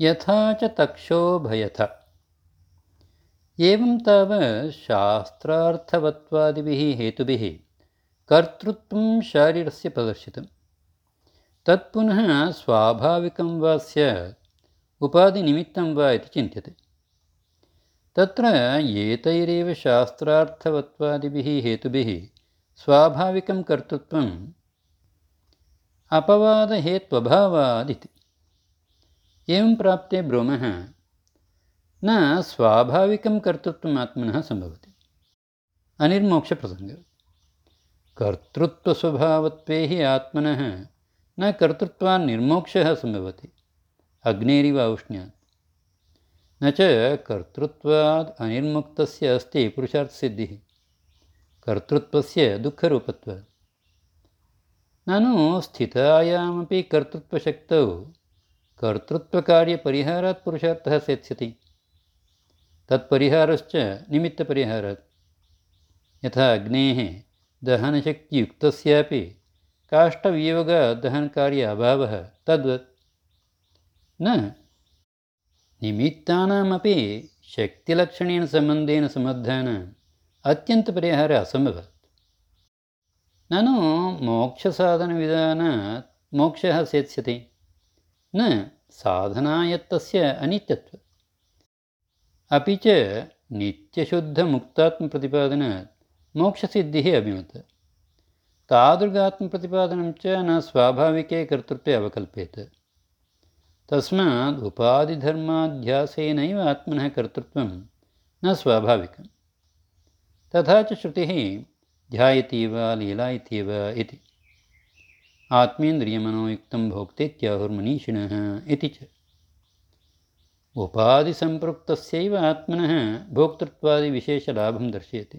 यथा च तक्षोभयथ। एवं तावत् शास्त्रार्थवत्वादिभिः हेतुभिः कर्तृत्वं शारीरस्य प्रदर्शितं। तत्पुनः स्वाभाविकं वा स्यात् उपाधिनिमित्तं वा इति चिन्त्यते। तत्र एतैरेव शास्त्रार्थवत्वादिभिः हेतुभिः स्वाभाविकं कर्तृत्वम् अपवादहेत्वभावादिति। एवं प्राप्ते ब्रूमः न स्वाभाविकं कर्तृत्वम् आत्मनः सम्भवति। अनिर्मोक्षप्रसङ्गः। कर्तृत्वस्वभावत्वे हि आत्मनः न कर्तृत्वान् निर्मोक्षः सम्भवति अग्नेरिव औष्ण्यात्। न च कर्तृत्वात् अनिर्मुक्तस्य अस्ति पुरुषार्थसिद्धिः कर्तृत्वस्य दुःखरूपत्वात्। ननु स्थितायामपि कर्तृत्वशक्तौ कर्तृत्वकार्यपरिहारात् पुरुषार्थः सेत्स्यति। तत्परिहारश्च निमित्तपरिहारात्। यथा अग्नेः दहनशक्तियुक्तस्यापि काष्ठवियोगदहनकार्य अभावः तद्वत् न निमित्तानामपि शक्तिलक्षणेन सम्बन्धेन समर्थानाम् अत्यन्तपरिहारः असम्भवात्। ननु मोक्षसाधनविधानात् मोक्षः सेत्स्यते न साधनायत्तस्य अनित्यत्वम्। अपि च नित्यशुद्धमुक्तात्मप्रतिपादनात् मोक्षसिद्धिः अभिमता। तादृगात्मप्रतिपादनं च न स्वाभाविके कर्तृत्वे अवकल्प्येत। तस्मात् उपाधिधर्माध्यासेनैव आत्मनः कर्तृत्वं न स्वाभाविकं। तथा च श्रुतिः ध्यायतीव लीलायतीव इति। आत्मेन्द्रियमनोयुक्तं भोक्तेत्याहुर्मनीषिणः इति च। उपाधिसम्पृक्तस्यैव आत्मनः भोक्तृत्वादिविशेषलाभं दर्शयति।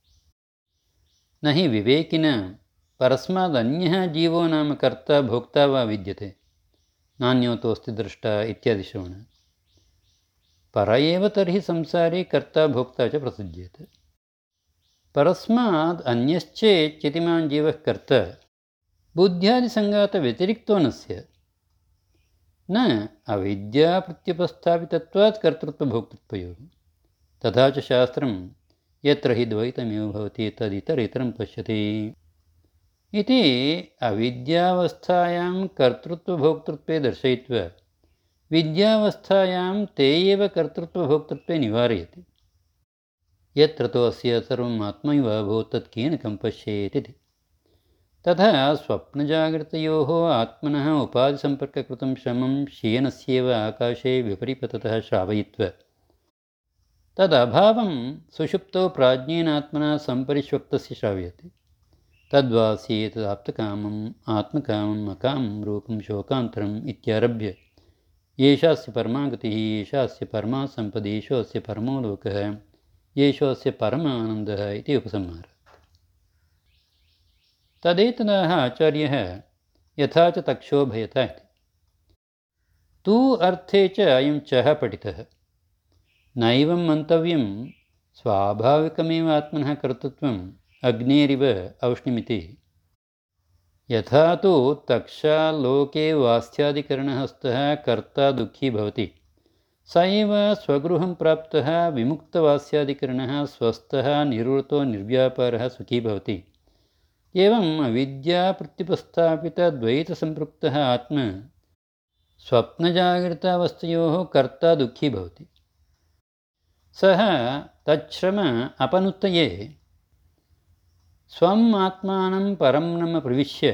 न हि विवेकिना परस्मादन्यः जीवो नाम कर्ता भोक्ता वा विद्यते नान्योतोऽस्ति द्रष्टा इत्यादि श्रवणात्। पर एव तर्हि संसारे कर्ता भोक्ता च प्रसज्येत। परस्माद् अन्यश्चेच्चितिमान् जीवः कर्ता बुद्ध्यादिसङ्गातव्यतिरिक्तो न स्यात्। न अविद्याप्रत्युपस्थापितत्वात् कर्तृत्वभोक्तृत्वयोः। तथा च शास्त्रं यत्र हि द्वैतमेव भवति तदितरेतरं पश्यति इति अविद्यावस्थायां कर्तृत्वभोक्तृत्वे दर्शयित्वा विद्यावस्थायां ते एव कर्तृत्वभोक्तृत्वे निवारयति। यत्र तो अस्य सर्वम् आत्मैव अभूत् तत् केन कं पश्येत् इति। तथा स्वप्नजागृतयोः आत्मनः उपाधिसम्पर्ककृतं श्रमं शीयनस्येव आकाशे विपरिपततः श्रावयित्वा तदभावं सुषुप्तौ प्राज्ञेन आत्मना सम्परिष्वक्तस्य श्राव्यते। तद्वासीतदाप्तकामम् आत्मकामम् अकामं रूपं शोकान्तरम् इत्यारभ्य येषास्य परमागतिः येषास्य परमा सम्पदि येषोऽस्य परमो लोकः येषोऽस्य परमानन्दः इति उपसंहारः। तदेतदाह आचार्यः यथा च तक्षोभयथ इति। तु अर्थे च अयं चः पठितः। नैवं मन्तव्यं स्वाभाविकमेव आत्मनः कर्तृत्वम् अग्नेरिव औष्ण्यमिति। यथा तु तक्षालोके वास्त्यादिकरणः स्तः कर्ता दुःखी भवति स एव स्वगृहं प्राप्तः विमुक्तवास्यादिकरणः स्वस्थः निवृत्तो निर्व्यापारः सुखी भवति। एवम् अविद्याप्रत्युपस्थापितद्वैतसम्पृक्तः आत्मा स्वप्नजागृतावस्थयोः कर्ता दुःखी भवति। सः तच्छ्रम अपनुत्तये स्वम् आत्मानं परं नम प्रविश्य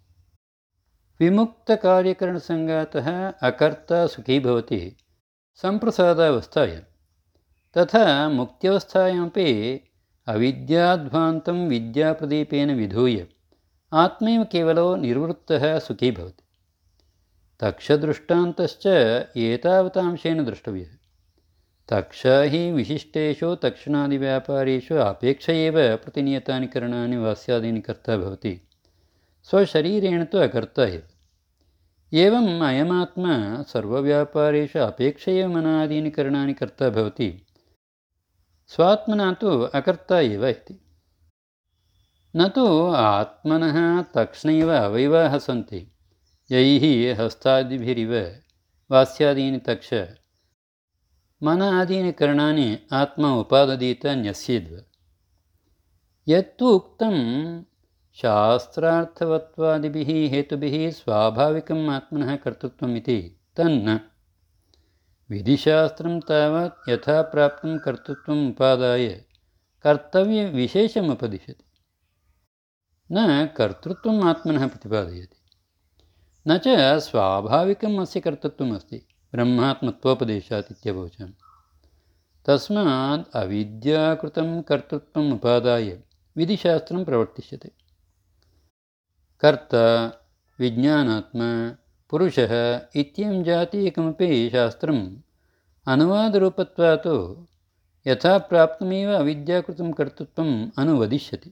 विमुक्तकार्यकरणसङ्गातः अकर्ता सुखी भवति सम्प्रसादावस्थायां। तथा मुक्त्यवस्थायामपि अविद्याध्वान्तं विद्याप्रदीपेन विधूय आत्मैव केवलो निर्वृत्तः सुखी भवति। तक्षदृष्टान्तश्च एतावतांशेन द्रष्टव्यः। तक्ष हि विशिष्टेषु तक्षणादिव्यापारेषु अपेक्ष एव प्रतिनियतानि करणानि वास्यादीनि कर्ता भवति। स्वशरीरेण तु अकर्ता एव। एवम् अयमात्मा सर्वव्यापारेषु अपेक्ष एव मनादीनि करणानि कर्ता भवति। स्वात्मना तु अकर्ता एव इति। न तु आत्मनः तक्ष्णैव अवयवाः सन्ति यैः हस्तादिभिरिव वास्यादीनि तक्ष मन आदीनि करणानि आत्मा उपाददीत न्यस्येद्व। यत्तु उक्तं शास्त्रार्थवत्वादिभिः हेतुभिः स्वाभाविकम् आत्मनः कर्तृत्वम् इति तन्न विधिशास्त्रं तावत् यथा प्राप्तं कर्तृत्वम् उपादाय कर्तव्यविशेषमुपदिशति, न कर्तृत्वम् आत्मनः प्रतिपादयति। न च स्वाभाविकम् अस्य कर्तृत्वम् अस्ति ब्रह्मात्मत्वोपदेशात् इत्यवोचम्। तस्मात् अविद्याकृतं कर्तृत्वम् उपादाय विधिशास्त्रं प्रवर्तिष्यते। कर्ता विज्ञानात्मा पुरुषः इत्ययं जातीयकमपि शास्त्रम् अनुवादरूपत्वात् यथा प्राप्तमेव अविद्याकृतं कर्तृत्वम् अनुवदिष्यति।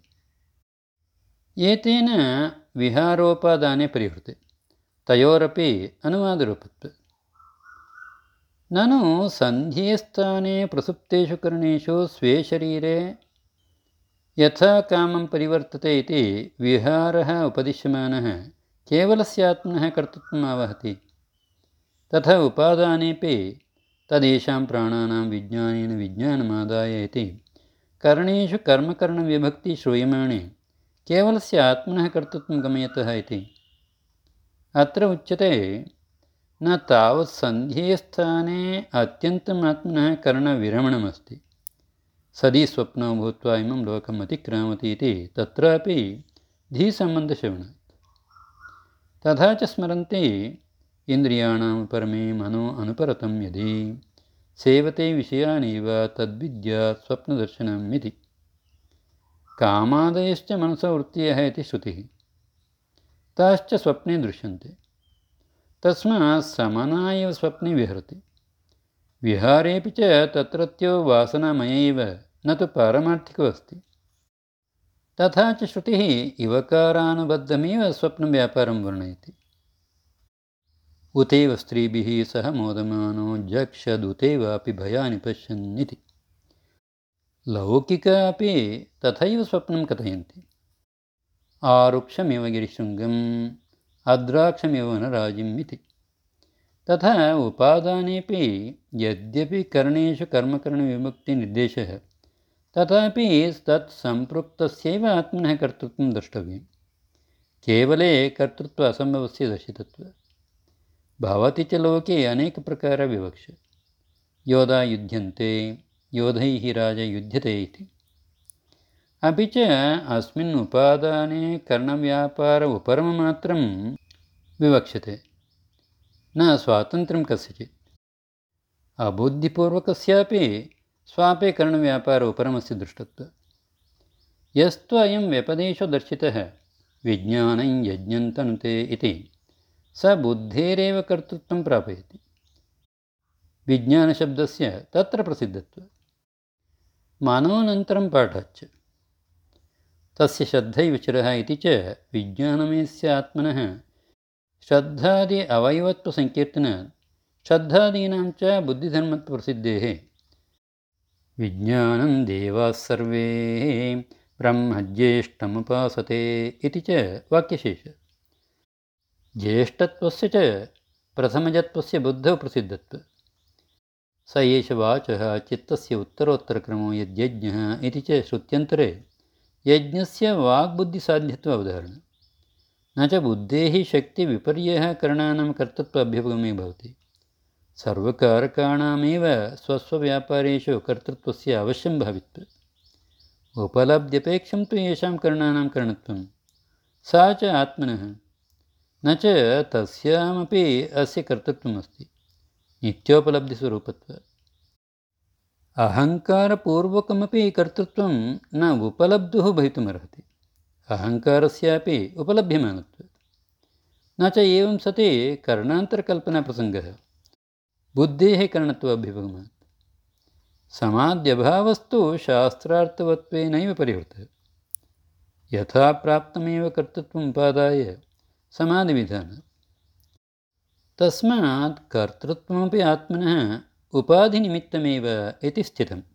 एतेन विहारोपादाने परिहृते तयोरपि अनुवादरूपत्वे। ननु सन्ध्येस्थाने प्रसुप्तेषु करणेषु स्वे शरीरे यथा कामं परिवर्तते इति विहारः उपदिश्यमानः केवलस्यात्मनः कर्तृत्वम् आवहति, तथा उपादानेपि तदेषां प्राणानां विज्ञानेन विज्ञानमादाय इति करणेषु कर्मकरणविभक्ति श्रूयमाणे केवलस्य आत्मनः कर्तृत्वं गमयतः इति। अत्र उच्यते न तावत् सन्ध्येस्थाने अत्यन्तम् आत्मनः करणविरमणमस्ति, सदी स्वप्नो भूत्वा इमं लोकम् अतिक्रामति इति तत्रापि धीसम्बन्धश्रवणात्। तथा च स्मरन्ति इन्द्रियाणां परमे मनो अनुपरतं यदि सेवते विषयानेव तद्विद्यात् स्वप्नदर्शनम् इति। कामादयश्च मनसो वृत्तयः इति श्रुतिः, ताश्च स्वप्ने दृश्यन्ते। तस्मात् समना एव स्वप्ने विहरति। विहारेऽपि च तत्रत्यो वासनामय एव, न तु पारमार्थिको अस्ति। तथा च श्रुतिः इवकारानुबद्धमेव स्वप्नव्यापारं वर्णयति। उतैव स्त्रीभिः सह मोदमानो जक्षदुतैवापि भयानि पश्यन् इति। लौकिका अपि तथैव स्वप्नं कथयन्ति। आरुक्षमिव गिरिशृङ्गम् अद्राक्षमिव वनराजिम् इति। तथा उपादानेऽपि यद्यपि करणेषु कर्मकरणविमुक्तिनिर्देशः, तथापि तत्सम्पृक्तस्यैव आत्मनः कर्तृत्वं द्रष्टव्यं। केवले कर्तृत्व असम्भवस्य दर्शितत्वात्। भवति च लोके अनेकप्रकारविवक्ष। योधा युध्यन्ते, योधैः राजा युध्यते इति। अपि च अस्मिन् उपादाने कर्णव्यापार उपरममात्रं विवक्ष्यते, न स्वातन्त्र्यं कस्यचित्। अबुद्धिपूर्वकस्यापि स्वापे कर्णव्यापार उपरमस्य दृष्टत्वात्। यस्तु अयं व्यपदेशो दर्शितः विज्ञानं यज्ञं तनुते इति, स बुद्धेरेव कर्तृत्वं प्रापयति। विज्ञानशब्दस्य तत्र प्रसिद्धत्वात्। मनोऽनन्तरं पाठश्च तस्य श्रद्धैवचरः इति च विज्ञानमयस्य आत्मनः श्रद्धादि अवयवत्वसङ्कीर्तनात् श्रद्धादीनां च बुद्धिधर्मत्वप्रसिद्धेः विज्ञानं देवाः सर्वे ब्रह्मज्येष्ठमुपासते इति च वाक्यशेषः। ज्येष्ठत्वस्य च प्रथमजत्वस्य बुद्धौ प्रसिद्धत्वात्। स एष वाचः चित्तस्य उत्तरोत्तरक्रमो यद्यज्ञः इति च श्रुत्यन्तरे यज्ञस्य वाग्बुद्धिसाध्यत्व अवधारणं। न च बुद्धेः शक्तिविपर्ययः करणानां कर्तृत्व अभ्युपगमे भवति। सर्वकारकाणामेव स्वस्वव्यापारेषु कर्तृत्वस्य अवश्यं भावित्वम्। उपलब्ध्यपेक्षं तु येषां करणानां करणत्वं, सा च आत्मनः, न च तस्यामपि अस्य कर्तृत्वमस्ति नित्योपलब्धिस्वरूपत्वात्। अहङ्कारपूर्वकमपि कर्तृत्वं न उपलब्धुः भवितुमर्हति, अहङ्कारस्यापि उपलभ्यमानत्वात्। न च एवं सति करणान्तरकल्पनाप्रसङ्गः बुद्धेः करणत्वाभ्युपगमात्। समाध्यभावस्तु शास्त्रार्थवत्वेनैव परिहृतः। यथा प्राप्तमेव कर्तृत्वम् उपादाय समाधिविधानात्। तस्मात् कर्तृत्वमपि आत्मनः उपाधिनिमित्तमेव इति स्थितम्।